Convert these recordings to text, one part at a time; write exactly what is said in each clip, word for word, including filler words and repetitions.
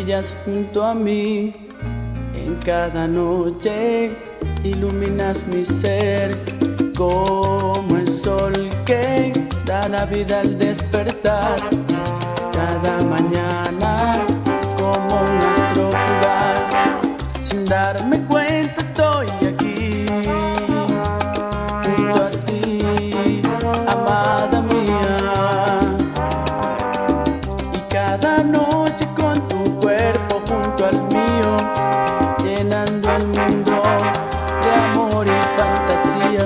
brillas junto a mí. En cada noche iluminas mi ser, como el sol que da la vida al despertar. Cada mañana como un astro fugaz, sin darme cuenta estoy aquí, junto a ti, amada mía. Y cada noche con tu cuerpo junto al mío, llenando el mundo de amor y fantasía.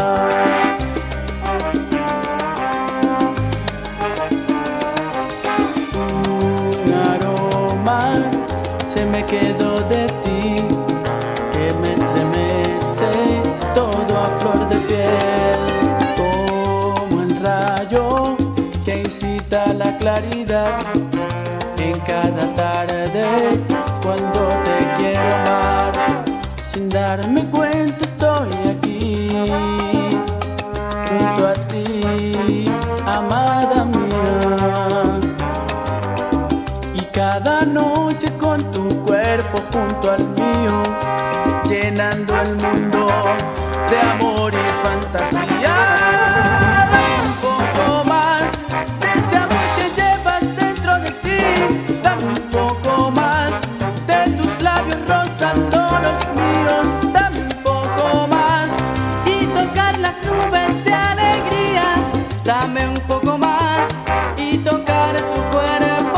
Un aroma se me quedó de ti, que me estremece todo a flor de piel, como el rayo que incita a la claridad. En cada tarde cuando te quiero amar, sin darme cuenta estoy aquí, junto a ti, amada mía. Y cada noche con tu cuerpo junto al mío, llenando el mundo de amor y fantasía. Un poco más de ese amor que llevas dentro de ti, dame un poco más de tus labios rozando los míos, dame un poco más y tocar las nubes de alegría, dame un poco más y tocar tu cuerpo.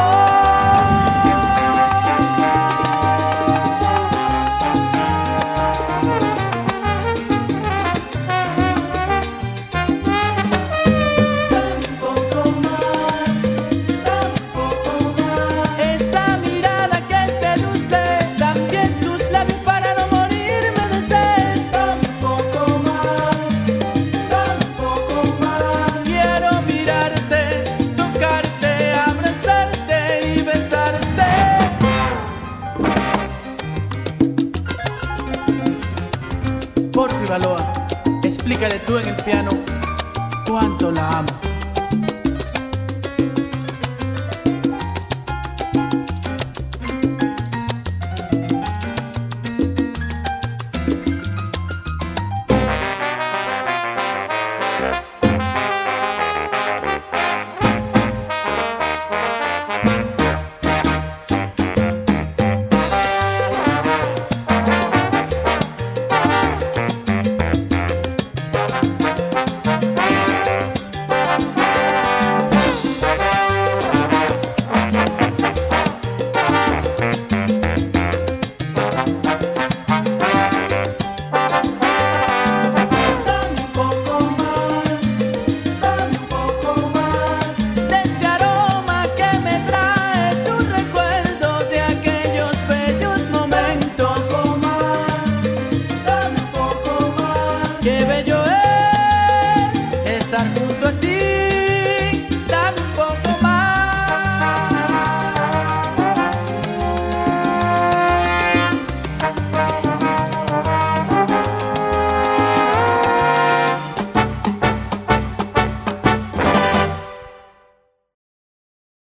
Porfi Baloa, explícale tú en el piano cuánto la amo.